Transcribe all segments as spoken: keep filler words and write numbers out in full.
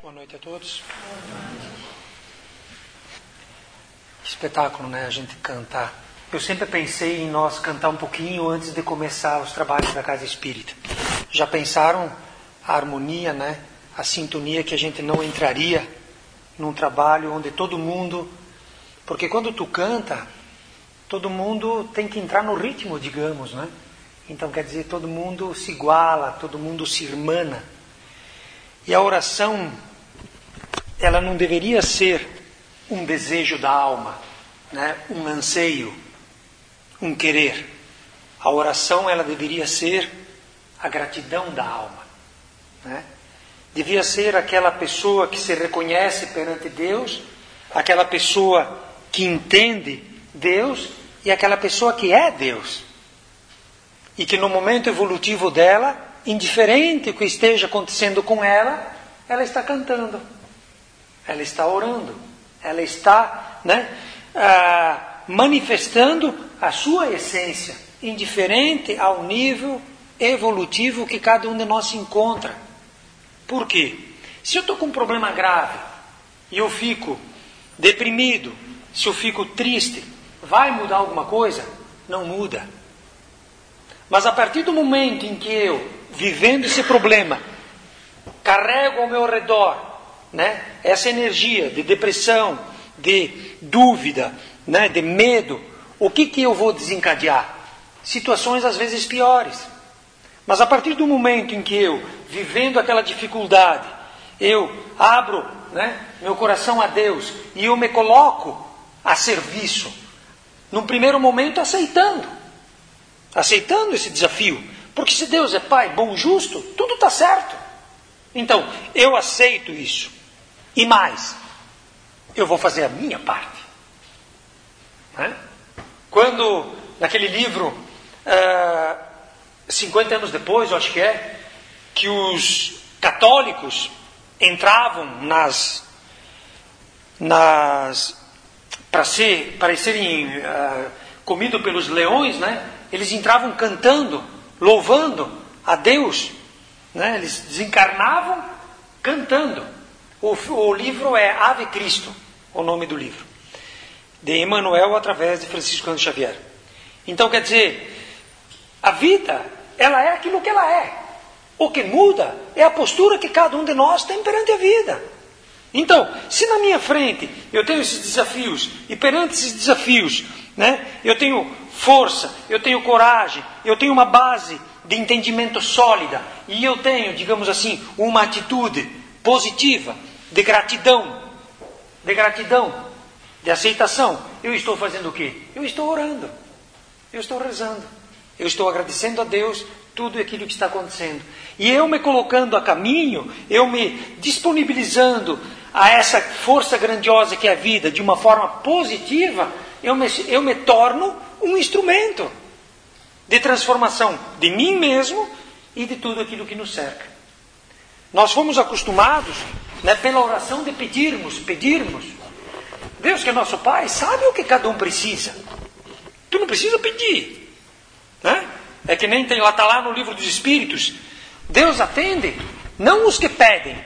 Boa noite a todos. Que espetáculo, né? A gente cantar. Eu sempre pensei em nós cantar um pouquinho antes de começar os trabalhos da Casa Espírita. Já pensaram a harmonia, né? A sintonia que a gente não entraria num trabalho onde todo mundo... Porque quando tu canta, todo mundo tem que entrar no ritmo, digamos, né? Então quer dizer, todo mundo se iguala, todo mundo se irmana. E a oração, ela não deveria ser um desejo da alma, né? Um anseio, um querer. A oração, ela deveria ser a gratidão da alma, né? Devia ser aquela pessoa que se reconhece perante Deus, aquela pessoa que entende Deus e aquela pessoa que é Deus. E que no momento evolutivo dela, indiferente o que esteja acontecendo com ela, ela está cantando, ela está orando, ela está, né, ah, manifestando a sua essência, indiferente ao nível evolutivo que cada um de nós se encontra. Por quê? Se eu estou com um problema grave e eu fico deprimido, se eu fico triste, vai mudar alguma coisa? Não muda. Mas a partir do momento em que eu, vivendo esse problema, carrego ao meu redor, né, essa energia de depressão, de dúvida, né, de medo, o que, que eu vou desencadear? Situações às vezes piores. Mas a partir do momento em que eu, vivendo aquela dificuldade, eu abro, né, meu coração a Deus e eu me coloco a serviço, num primeiro momento aceitando. Aceitando esse desafio. Porque se Deus é Pai, bom, justo, tudo está certo. Então, eu aceito isso. E mais, eu vou fazer a minha parte. Né? Quando, naquele livro, uh, cinquenta anos depois, eu acho que é, que os católicos entravam nas... nas para ser, para serem uh, comidos pelos leões, né? Eles entravam cantando, louvando a Deus, né? Eles desencarnavam cantando. O, o livro é Ave Cristo, o nome do livro, de Emmanuel através de Francisco Cândido Xavier. Então quer dizer, a vida, ela é aquilo que ela é. O que muda é a postura que cada um de nós tem perante a vida. Então, se na minha frente eu tenho esses desafios, e perante esses desafios, né, eu tenho força, eu tenho coragem, eu tenho uma base de entendimento sólida, e eu tenho, digamos assim, uma atitude positiva, de gratidão, de gratidão, de aceitação, eu estou fazendo o quê? Eu estou orando, eu estou rezando, eu estou agradecendo a Deus tudo aquilo que está acontecendo. E eu me colocando a caminho, eu me disponibilizando a essa força grandiosa que é a vida, de uma forma positiva, eu me, eu me torno um instrumento de transformação de mim mesmo e de tudo aquilo que nos cerca. Nós fomos acostumados, né, pela oração de pedirmos, pedirmos. Deus, que é nosso Pai, sabe o que cada um precisa. Tu não precisa pedir. Né? É que nem tem lá, está lá no livro dos Espíritos. Deus atende, não os que pedem.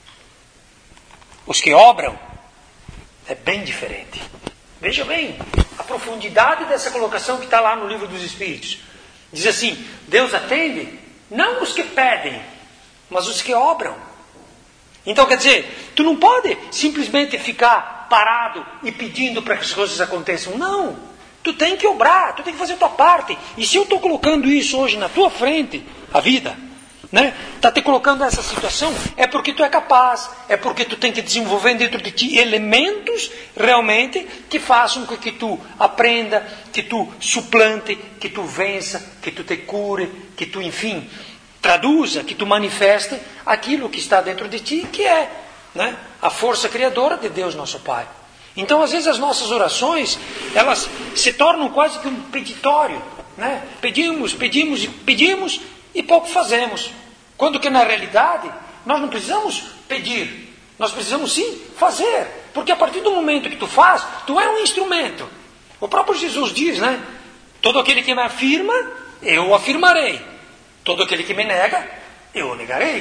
Os que obram. É bem diferente. Veja bem, a profundidade dessa colocação que está lá no livro dos Espíritos. Diz assim, Deus atende, não os que pedem, mas os que obram. Então quer dizer, tu não pode simplesmente ficar parado e pedindo para que as coisas aconteçam. Não, tu tem que obrar, tu tem que fazer a tua parte. E se eu estou colocando isso hoje na tua frente, a vida, né, está te colocando nessa situação, é porque tu é capaz, é porque tu tem que desenvolver dentro de ti elementos realmente que façam com que tu aprenda, que tu suplante, que tu vença, que tu te cure, que tu, enfim, traduza, que tu manifeste aquilo que está dentro de ti, que é, né, a força criadora de Deus nosso Pai. Então às vezes as nossas orações, elas se tornam quase que um peditório, né? Pedimos, pedimos e pedimos e pouco fazemos. Quando que na realidade nós não precisamos pedir, nós precisamos sim fazer, porque a partir do momento que tu faz, tu é um instrumento. O próprio Jesus diz, né? Todo aquele que me afirma, eu o afirmarei. Todo aquele que me nega, eu o negarei.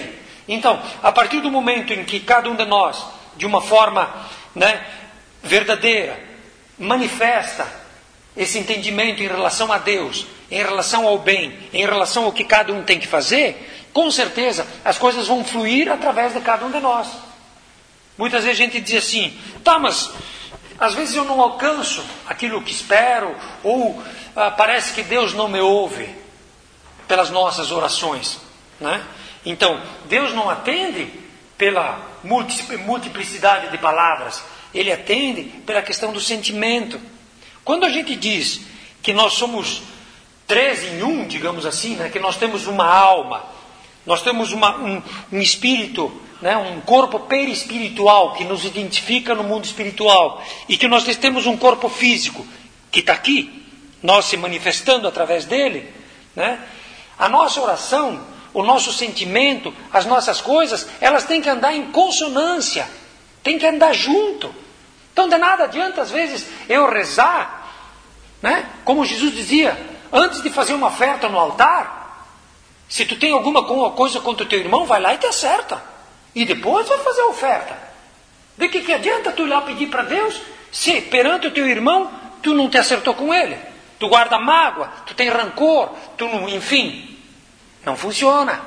Então, a partir do momento em que cada um de nós, de uma forma, né, verdadeira, manifesta esse entendimento em relação a Deus, em relação ao bem, em relação ao que cada um tem que fazer, com certeza as coisas vão fluir através de cada um de nós. Muitas vezes a gente diz assim, tá, mas às vezes eu não alcanço aquilo que espero, ou ah, parece que Deus não me ouve pelas nossas orações, né? Então, Deus não atende pela multiplicidade de palavras, Ele atende pela questão do sentimento. Quando a gente diz que nós somos três em um, digamos assim, né? Que nós temos uma alma, nós temos uma, um, um espírito, né? Um corpo perispiritual que nos identifica no mundo espiritual, e que nós temos um corpo físico que está aqui, nós se manifestando através dele, né? A nossa oração, o nosso sentimento, as nossas coisas, elas têm que andar em consonância, têm que andar junto. Então de nada adianta às vezes eu rezar, né? Como Jesus dizia, antes de fazer uma oferta no altar, se tu tem alguma coisa contra o teu irmão, vai lá e te acerta, e depois vai fazer a oferta. De que, que adianta tu ir lá pedir para Deus, se perante o teu irmão tu não te acertou com ele? Tu guarda mágoa, tu tem rancor, tu não, enfim, não funciona.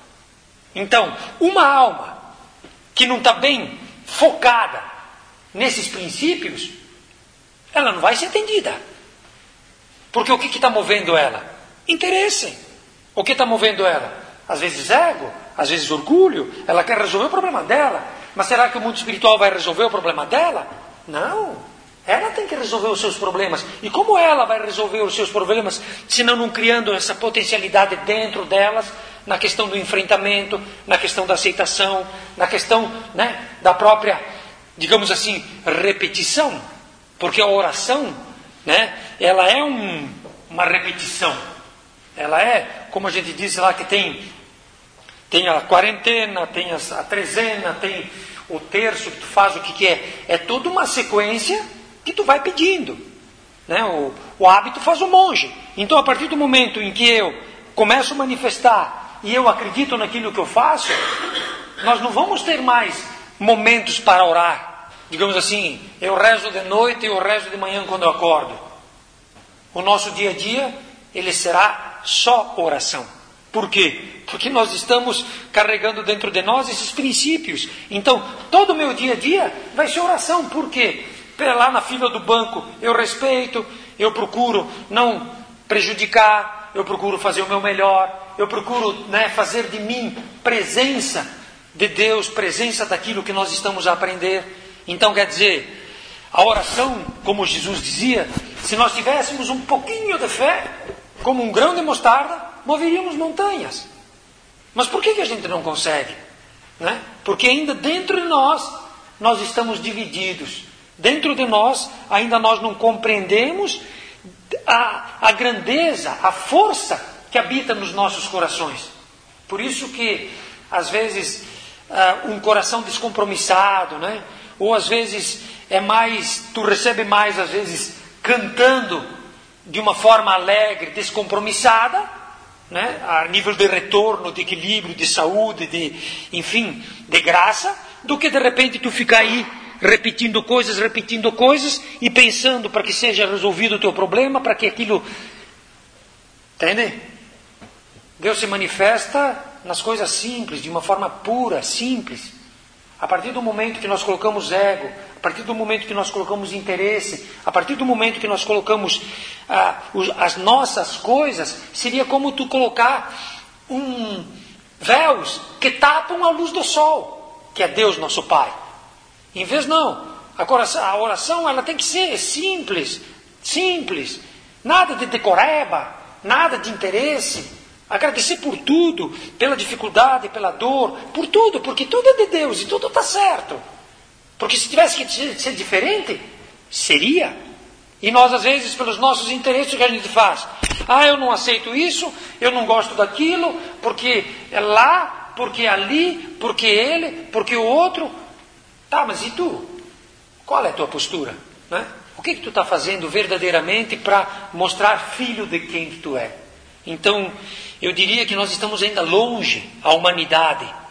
Então, uma alma que não está bem focada nesses princípios, ela não vai ser atendida. Porque o que está movendo ela? Interesse. O que está movendo ela? Às vezes ego, às vezes orgulho. Ela quer resolver o problema dela. Mas será que o mundo espiritual vai resolver o problema dela? Não. Ela tem que resolver os seus problemas. E como ela vai resolver os seus problemas, se não, não criando essa potencialidade dentro delas, na questão do enfrentamento, na questão da aceitação, na questão, né, da própria, digamos assim, repetição. Porque a oração, né, ela é um, uma repetição. Ela é, como a gente diz lá, que tem, tem a quarentena, tem a, a trezena, tem o terço que tu faz, o que, que é. É toda uma sequência que tu vai pedindo, né? O, o hábito faz o monge. Então, a partir do momento em que eu começo a manifestar e eu acredito naquilo que eu faço, nós não vamos ter mais momentos para orar. Digamos assim, eu rezo de noite e eu rezo de manhã quando eu acordo. O nosso dia a dia, ele será só oração. Por quê? Porque nós estamos carregando dentro de nós esses princípios. Então, todo o meu dia a dia vai ser oração. Por quê? Lá na fila do banco, eu respeito, eu procuro não prejudicar, eu procuro fazer o meu melhor, eu procuro, né, fazer de mim presença de Deus, presença daquilo que nós estamos a aprender. Então, quer dizer, a oração, como Jesus dizia, se nós tivéssemos um pouquinho de fé, como um grão de mostarda, moveríamos montanhas. Mas por que, que a gente não consegue? Né? Porque ainda dentro de nós, nós estamos divididos. Dentro de nós, ainda nós não compreendemos a, a grandeza, a força que habita nos nossos corações. Por isso que, às vezes, uh, um coração descompromissado, né? Ou às vezes é mais, tu recebe mais, às vezes, cantando de uma forma alegre, descompromissada, né? A nível de retorno, de equilíbrio, de saúde, de, enfim, de graça, do que de repente tu ficar aí repetindo coisas, repetindo coisas e pensando para que seja resolvido o teu problema, para que aquilo... Entende? Deus se manifesta nas coisas simples, de uma forma pura, simples. A partir do momento que nós colocamos ego, a partir do momento que nós colocamos interesse, a partir do momento que nós colocamos ah, os, as nossas coisas, seria como tu colocar um véus que tapam a luz do sol, que é Deus nosso Pai. Em vez não, a oração ela tem que ser simples, simples, nada de decoreba, nada de interesse, agradecer por tudo, pela dificuldade, pela dor, por tudo, porque tudo é de Deus e tudo está certo. Porque se tivesse que ser diferente, seria. E nós às vezes, pelos nossos interesses, o que a gente faz? Ah, eu não aceito isso, eu não gosto daquilo, porque é lá, porque é ali, porque ele, porque o outro... Tá, mas e tu? Qual é a tua postura? Né? O que, que tu está fazendo verdadeiramente para mostrar filho de quem que tu é? Então, eu diria que nós estamos ainda longe, a humanidade,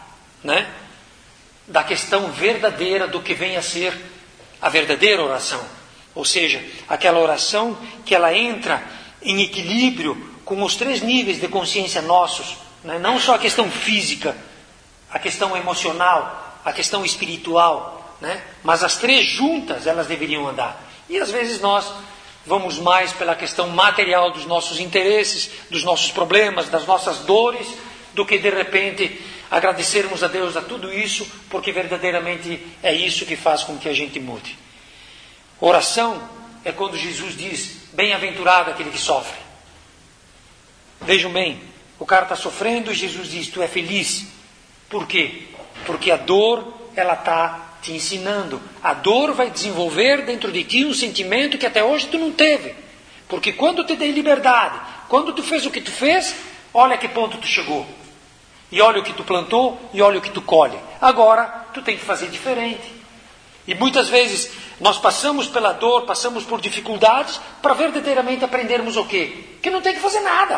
né, da questão verdadeira do que vem a ser a verdadeira oração. Ou seja, aquela oração que ela entra em equilíbrio com os três níveis de consciência nossos, né? Não só a questão física, a questão emocional, a questão espiritual, né? Mas as três juntas elas deveriam andar. E às vezes nós vamos mais pela questão material dos nossos interesses, dos nossos problemas, das nossas dores, do que de repente agradecermos a Deus a tudo isso, porque verdadeiramente é isso que faz com que a gente mude. Oração é quando Jesus diz: bem-aventurado aquele que sofre. Vejam bem, o cara está sofrendo e Jesus diz: tu é feliz. Por quê? Porque a dor, ela está te ensinando. A dor vai desenvolver dentro de ti um sentimento que até hoje tu não teve. Porque quando te dei liberdade, quando tu fez o que tu fez, olha a que ponto tu chegou. E olha o que tu plantou e olha o que tu colhe. Agora, tu tem que fazer diferente. E muitas vezes nós passamos pela dor, passamos por dificuldades para verdadeiramente aprendermos o quê? Que não tem que fazer nada.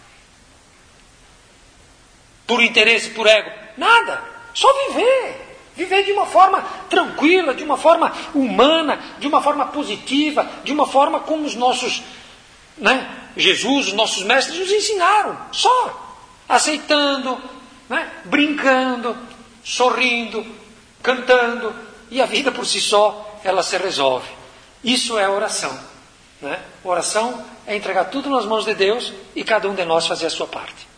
Por interesse, por ego, nada. Só viver. Viver de uma forma tranquila, de uma forma humana, de uma forma positiva, de uma forma como os nossos, né, Jesus, os nossos mestres nos ensinaram. Só. Aceitando, né, brincando, sorrindo, cantando. E a vida por si só, ela se resolve. Isso é oração, né? Oração é entregar tudo nas mãos de Deus e cada um de nós fazer a sua parte.